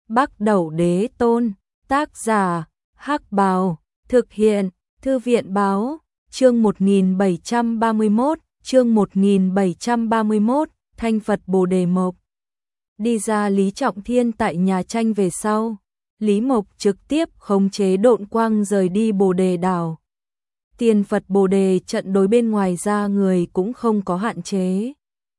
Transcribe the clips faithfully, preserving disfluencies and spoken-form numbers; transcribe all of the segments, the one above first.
Bắc Đẩu Đế Tôn, tác giả, Hắc Bào, thực hiện, Thư viện báo, chương một nghìn bảy trăm ba mươi mốt, chương một nghìn bảy trăm ba mươi mốt, Thanh Phật Bồ Đề Mộc. Đi ra Lý Trọng Thiên tại nhà tranh về sau, Lý Mộc trực tiếp khống chế độn quang rời đi Bồ Đề Đảo. Tiền Phật Bồ Đề trận đối bên ngoài ra người cũng không có hạn chế.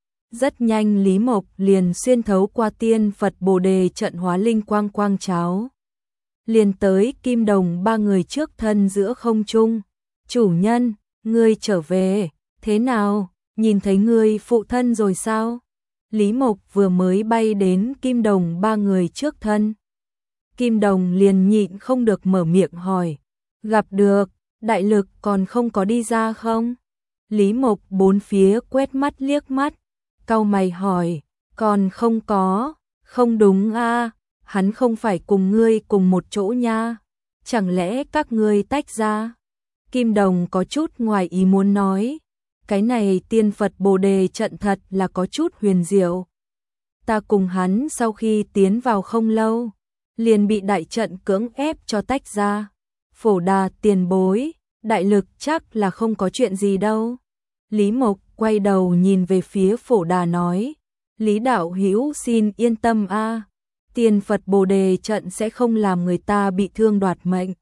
Rất nhanh Lý Mộc liền xuyên thấu qua Tiên Phật Bồ Đề trận hóa linh quang quang cháo. Liền tới Kim Đồng ba người trước thân giữa không trung. Chủ nhân, ngươi trở về, thế nào, nhìn thấy ngươi phụ thân rồi sao? Lý Mộc vừa mới bay đến Kim Đồng ba người trước thân. Kim Đồng liền nhịn không được mở miệng hỏi, gặp được, đại lực còn không có đi ra không? Lý Mộc bốn phía quét mắt liếc mắt, cau mày hỏi, còn không có, không đúng a, hắn không phải cùng ngươi cùng một chỗ nha, chẳng lẽ các ngươi tách ra? Kim Đồng có chút ngoài ý muốn nói, cái này Tiên Phật Bồ Đề trận thật là có chút huyền diệu. Ta cùng hắn sau khi tiến vào không lâu, liền bị đại trận cưỡng ép cho tách ra. Phổ Đà tiền bối, đại lực chắc là không có chuyện gì đâu. Lý Mộc quay đầu nhìn về phía Phổ Đà nói, Lý đạo hữu xin yên tâm a, Tiên Phật Bồ Đề trận sẽ không làm người ta bị thương đoạt mệnh.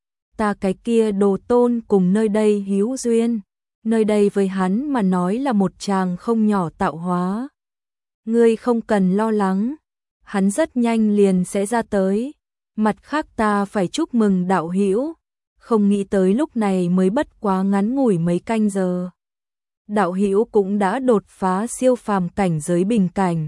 Ta cái kia đồ tôn cùng nơi đây hữu duyên, nơi đây với hắn mà nói là một tràng không nhỏ tạo hóa. Ngươi không cần lo lắng, hắn rất nhanh liền sẽ ra tới. Mặt khác ta phải chúc mừng đạo hữu, không nghĩ tới lúc này mới bất quá ngắn ngủi mấy canh giờ. Đạo hữu cũng đã đột phá siêu phàm cảnh giới bình cảnh,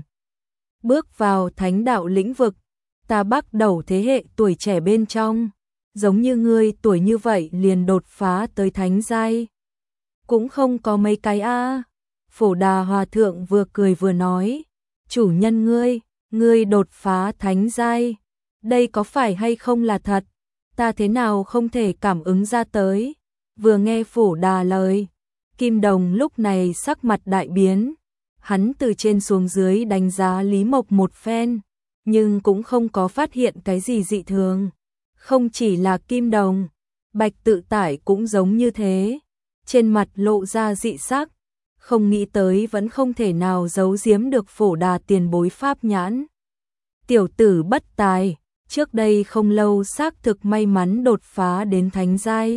bước vào thánh đạo lĩnh vực. Ta bắt đầu thế hệ tuổi trẻ bên trong, giống như ngươi tuổi như vậy liền đột phá tới thánh giai, cũng không có mấy cái a. Phổ Đà Hòa Thượng vừa cười vừa nói, chủ nhân ngươi, ngươi đột phá thánh giai, đây có phải hay không là thật? Ta thế nào không thể cảm ứng ra tới? Vừa nghe Phổ Đà lời, Kim Đồng lúc này sắc mặt đại biến, hắn từ trên xuống dưới đánh giá Lý Mộc một phen, nhưng cũng không có phát hiện cái gì dị thường. Không chỉ là Kim Đồng, Bạch Tự Tải cũng giống như thế, trên mặt lộ ra dị sắc, không nghĩ tới vẫn không thể nào giấu giếm được Phổ Đà tiền bối pháp nhãn. Tiểu tử bất tài, trước đây không lâu xác thực may mắn đột phá đến thánh giai.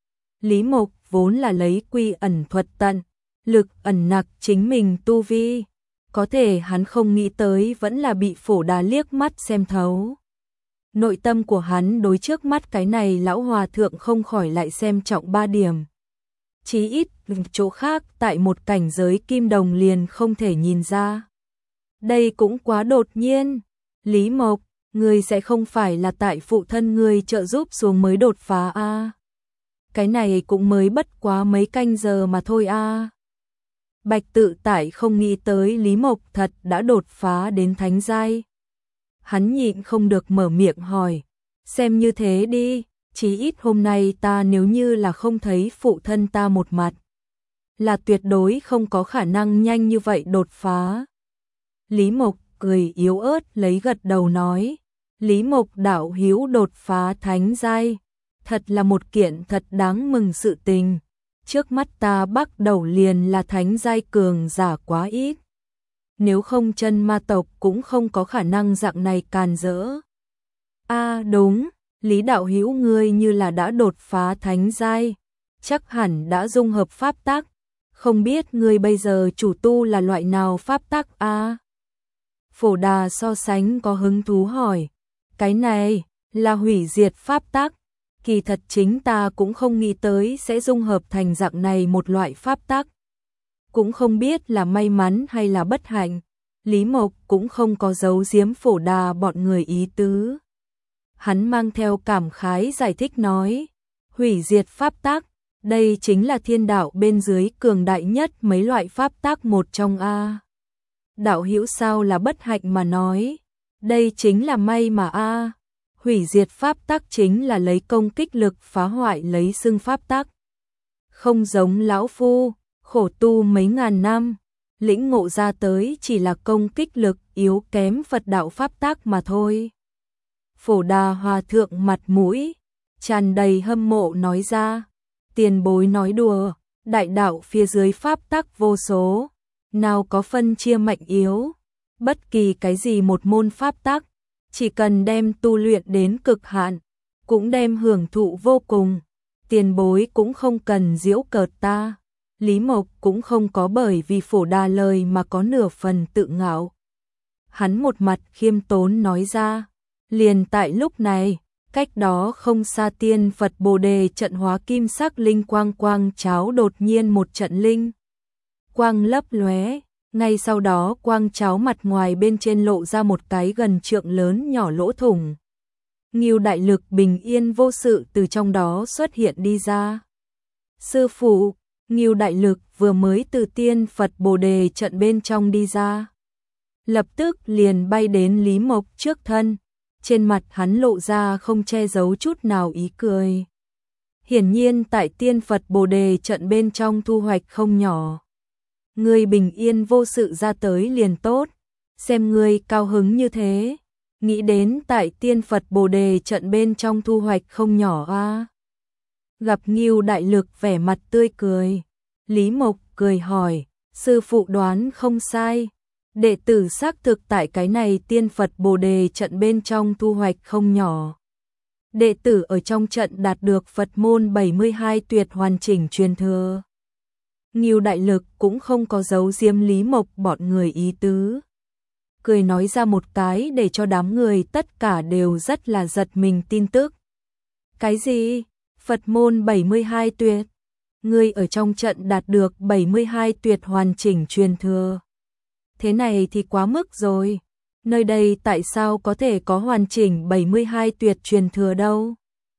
Lý Mộc vốn là lấy quy ẩn thuật tận, lực ẩn nặc chính mình tu vi, có thể hắn không nghĩ tới vẫn là bị Phổ Đà liếc mắt xem thấu. Nội tâm của hắn đối trước mắt cái này lão hòa thượng không khỏi lại xem trọng ba điểm. Chí ít chỗ khác tại một cảnh giới Kim Đồng liền không thể nhìn ra. Đây cũng quá đột nhiên. Lý Mộc, ngươi sẽ không phải là tại phụ thân ngươi trợ giúp xuống mới đột phá a? À? Cái này cũng mới bất quá mấy canh giờ mà thôi a. À? Bạch Tự Tải không nghĩ tới Lý Mộc thật đã đột phá đến thánh giai. Hắn nhịn không được mở miệng hỏi, xem như thế đi, chí ít hôm nay ta nếu như là không thấy phụ thân ta một mặt, là tuyệt đối không có khả năng nhanh như vậy đột phá. Lý Mộc cười yếu ớt lấy gật đầu nói, Lý Mộc đạo hữu đột phá thánh giai, thật là một kiện thật đáng mừng sự tình. Trước mắt ta bắt đầu liền là thánh giai cường giả quá ít, nếu không chân ma tộc cũng không có khả năng dạng này càn rỡ. A à, đúng, Lý đạo hữu ngươi như là đã đột phá thánh giai, chắc hẳn đã dung hợp pháp tắc, không biết ngươi bây giờ chủ tu là loại nào pháp tắc a? À? Phổ Đà so sánh có hứng thú hỏi, cái này là hủy diệt pháp tắc, kỳ thật chính ta cũng không nghĩ tới sẽ dung hợp thành dạng này một loại pháp tắc. Cũng không biết là may mắn hay là bất hạnh, Lý Mộc cũng không có giấu giếm Phổ Đà bọn người ý tứ. Hắn mang theo cảm khái giải thích nói, hủy diệt pháp tắc, đây chính là thiên đạo bên dưới cường đại nhất mấy loại pháp tắc một trong a. Đạo hữu sao là bất hạnh mà nói, đây chính là may mà a. Hủy diệt pháp tắc chính là lấy công kích lực phá hoại lấy xưng pháp tắc. Không giống lão phu, khổ tu mấy ngàn năm, lĩnh ngộ ra tới chỉ là công kích lực yếu kém Phật đạo pháp tắc mà thôi. Phổ Đà Hòa thượng mặt mũi tràn đầy hâm mộ nói ra, tiền bối nói đùa, đại đạo phía dưới pháp tắc vô số, nào có phân chia mạnh yếu, bất kỳ cái gì một môn pháp tắc, chỉ cần đem tu luyện đến cực hạn, cũng đem hưởng thụ vô cùng, tiền bối cũng không cần giễu cợt ta. Lý Mộc cũng không có bởi vì Phổ Đà lời mà có nửa phần tự ngạo. Hắn một mặt khiêm tốn nói ra, liền tại lúc này, cách đó không xa tiên Phật Bồ Đề trận hóa kim sắc linh quang quang cháo đột nhiên một trận linh. Quang lấp lóe, ngay sau đó quang cháo mặt ngoài bên trên lộ ra một cái gần trượng lớn nhỏ lỗ thủng. Ngưu Đại Lực bình yên vô sự từ trong đó xuất hiện đi ra. Sư phụ, Ngưu Đại Lực vừa mới từ tiên Phật Bồ Đề trận bên trong đi ra. Lập tức liền bay đến Lý Mộc trước thân, trên mặt hắn lộ ra không che giấu chút nào ý cười. Hiển nhiên tại tiên Phật Bồ Đề trận bên trong thu hoạch không nhỏ. Ngươi bình yên vô sự ra tới liền tốt, xem ngươi cao hứng như thế, nghĩ đến tại tiên Phật Bồ Đề trận bên trong thu hoạch không nhỏ a. À. Gặp Ngưu Đại Lực vẻ mặt tươi cười, Lý Mộc cười hỏi, sư phụ đoán không sai, đệ tử xác thực tại cái này tiên Phật Bồ Đề trận bên trong thu hoạch không nhỏ. Đệ tử ở trong trận đạt được Phật môn bảy mươi hai tuyệt hoàn chỉnh truyền thừa. Ngưu Đại Lực cũng không có giấu giếm Lý Mộc bọn người ý tứ. Cười nói ra một cái để cho đám người tất cả đều rất là giật mình tin tức. Cái gì? Phật môn bảy mươi hai tuyệt? Ngươi ở trong trận đạt được bảy mươi hai tuyệt hoàn chỉnh truyền thừa. Thế này thì quá mức rồi. Nơi đây tại sao có thể có hoàn chỉnh bảy mươi hai tuyệt truyền thừa đâu?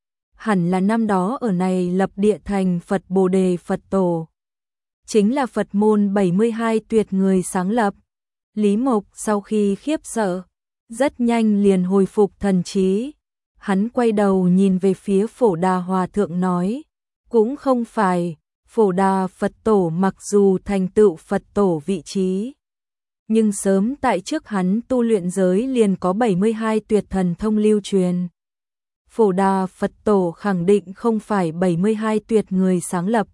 Hẳn là năm đó ở này lập địa thành Phật Bồ Đề Phật Tổ. Chính là Phật môn bảy mươi hai tuyệt người sáng lập. Lý Mộc sau khi khiếp sợ, rất nhanh liền hồi phục thần trí. Hắn quay đầu nhìn về phía Phổ Đà Hòa thượng nói, cũng không phải, Phổ Đà Phật Tổ mặc dù thành tựu Phật Tổ vị trí, nhưng sớm tại trước hắn tu luyện giới liền có bảy mươi hai tuyệt thần thông lưu truyền. Phổ Đà Phật Tổ khẳng định không phải bảy mươi hai tuyệt người sáng lập.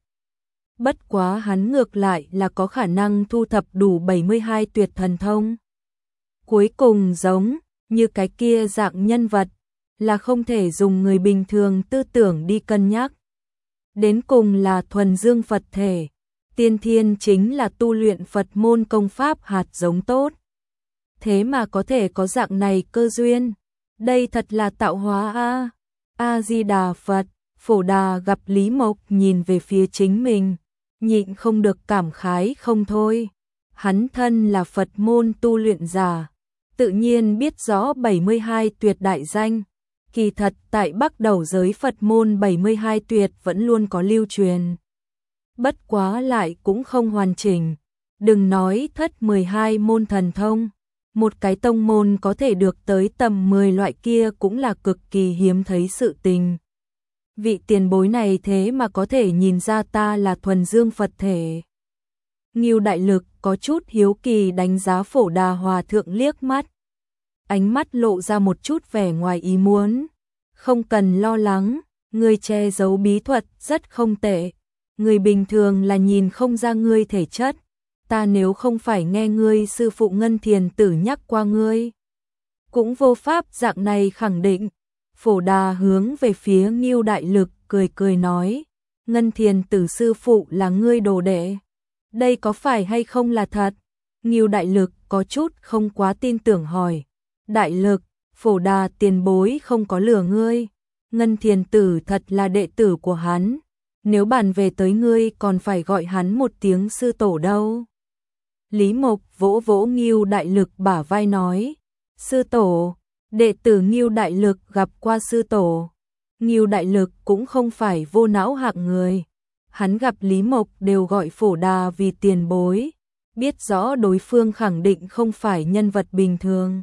Bất quá hắn ngược lại là có khả năng thu thập đủ bảy mươi hai tuyệt thần thông. Cuối cùng giống như cái kia dạng nhân vật, là không thể dùng người bình thường tư tưởng đi cân nhắc. Đến cùng là thuần dương Phật thể, tiên thiên chính là tu luyện Phật môn công pháp hạt giống tốt. Thế mà có thể có dạng này cơ duyên, đây thật là tạo hóa a. A Di Đà Phật. Phổ Đà gặp Lý Mộc nhìn về phía chính mình, nhịn không được cảm khái không thôi. Hắn thân là Phật môn tu luyện giả, tự nhiên biết rõ bảy mươi hai tuyệt đại danh. Kỳ thật tại Bắc Đầu giới Phật môn bảy mươi hai tuyệt vẫn luôn có lưu truyền. Bất quá lại cũng không hoàn chỉnh. Đừng nói thất mười hai môn thần thông, một cái tông môn có thể được tới tầm mười loại kia cũng là cực kỳ hiếm thấy sự tình. Vị tiền bối này thế mà có thể nhìn ra ta là thuần dương Phật thể. Ngưu Đại Lực có chút hiếu kỳ đánh giá Phổ Đà Hòa thượng liếc mắt. Ánh mắt lộ ra một chút vẻ ngoài ý muốn. Không cần lo lắng, ngươi che giấu bí thuật rất không tệ. Người bình thường là nhìn không ra ngươi thể chất. Ta nếu không phải nghe ngươi sư phụ Ngân Thiền Tử nhắc qua ngươi, cũng vô pháp dạng này khẳng định. Phổ Đà hướng về phía Ngưu Đại Lực cười cười nói, Ngân Thiền Tử sư phụ là ngươi đồ đệ. Đây có phải hay không là thật? Ngưu Đại Lực có chút không quá tin tưởng hỏi. Đại Lực, Phổ Đà tiền bối không có lừa ngươi. Ngân Thiền Tử thật là đệ tử của hắn. Nếu bàn về tới ngươi còn phải gọi hắn một tiếng sư tổ đâu. Lý Mộc vỗ vỗ Ngưu Đại Lực bả vai nói, sư tổ, đệ tử Ngưu Đại Lực gặp qua sư tổ. Ngưu Đại Lực cũng không phải vô não hạng người. Hắn gặp Lý Mộc đều gọi Phổ Đà vì tiền bối, biết rõ đối phương khẳng định không phải nhân vật bình thường.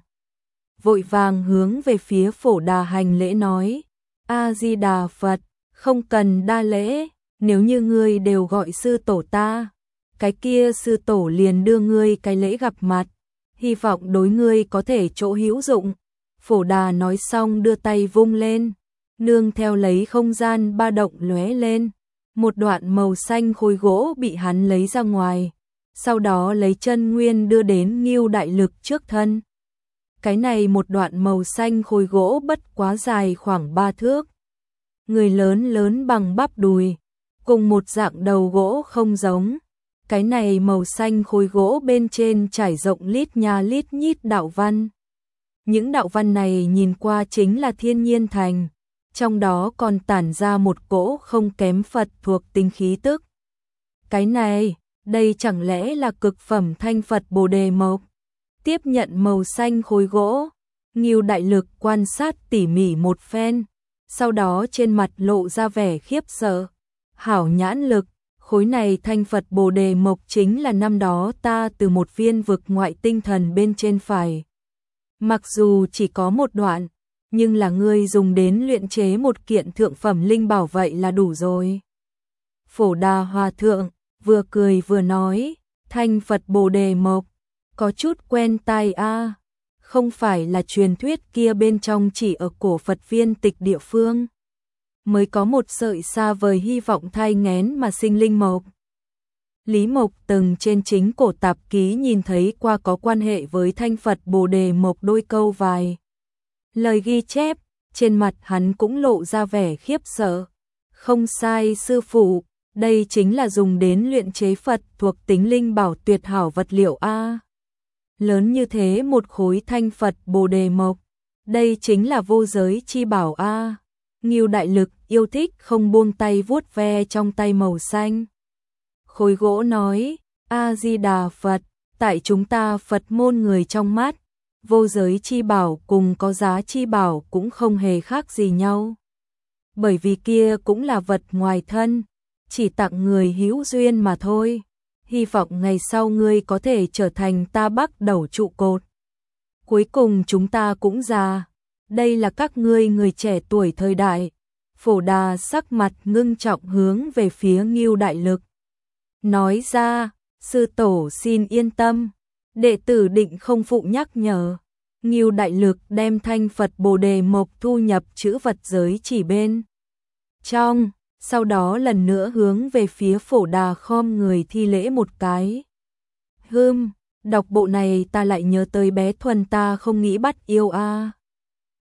Vội vàng hướng về phía Phổ Đà hành lễ nói, A Di Đà Phật, không cần đa lễ, nếu như ngươi đều gọi sư tổ ta, cái kia sư tổ liền đưa ngươi cái lễ gặp mặt, hy vọng đối ngươi có thể chỗ hữu dụng. Phổ Đà nói xong đưa tay vung lên, nương theo lấy không gian ba động lóe lên, một đoạn màu xanh khối gỗ bị hắn lấy ra ngoài, sau đó lấy chân nguyên đưa đến Ngưu Đại Lực trước thân. Cái này một đoạn màu xanh khối gỗ bất quá dài khoảng ba thước, người lớn lớn bằng bắp đùi, cùng một dạng đầu gỗ không giống. Cái này màu xanh khối gỗ bên trên trải rộng lít nha lít nhít đạo văn. Những đạo văn này nhìn qua chính là thiên nhiên thành, trong đó còn tản ra một cỗ không kém Phật thuộc tính khí tức. Cái này, đây chẳng lẽ là cực phẩm thanh Phật Bồ Đề Mộc? Tiếp nhận màu xanh khối gỗ, Ngưu Đại Lực quan sát tỉ mỉ một phen, sau đó trên mặt lộ ra vẻ khiếp sợ. Hảo nhãn lực, khối này thanh Phật Bồ Đề Mộc chính là năm đó ta từ một viên vực ngoại tinh thần bên trên phải. Mặc dù chỉ có một đoạn, nhưng là ngươi dùng đến luyện chế một kiện thượng phẩm linh bảo vậy là đủ rồi. Phổ Đà Hòa Thượng vừa cười vừa nói, thanh Phật Bồ Đề Mộc, có chút quen tai a, không phải là truyền thuyết kia bên trong chỉ ở cổ Phật viên tịch địa phương mới có một sợi xa vời hy vọng thai nghén mà sinh linh mộc. Lý Mộc từng trên chính cổ tạp ký nhìn thấy qua có quan hệ với thanh Phật Bồ Đề Mộc đôi câu vài lời ghi chép, trên mặt hắn cũng lộ ra vẻ khiếp sợ. Không sai sư phụ, đây chính là dùng đến luyện chế Phật thuộc tính linh bảo tuyệt hảo vật liệu a. Lớn như thế một khối thanh Phật Bồ Đề Mộc, đây chính là vô giới chi bảo a. Ngưu Đại Lực yêu thích không buông tay vuốt ve trong tay màu xanh khối gỗ nói, A Di Đà Phật, tại chúng ta Phật môn người trong mắt, vô giới chi bảo cùng có giá chi bảo cũng không hề khác gì nhau. Bởi vì kia cũng là vật ngoài thân, chỉ tặng người hữu duyên mà thôi. Hy vọng ngày sau ngươi có thể trở thành ta Bắc đầu trụ cột. Cuối cùng chúng ta cũng già, đây là các ngươi người trẻ tuổi thời đại. Phổ Đà sắc mặt ngưng trọng hướng về phía Ngưu Đại Lực. Nói ra, sư tổ xin yên tâm, đệ tử định không phụ nhắc nhở. Ngưu Đại Lực đem thanh Phật Bồ Đề Mộc thu nhập chữ vật giới chỉ bên trong, sau đó lần nữa hướng về phía Phổ Đà khom người thi lễ một cái. Hừm, đọc bộ này ta lại nhớ tới bé Thuần ta không nghĩ bắt yêu a.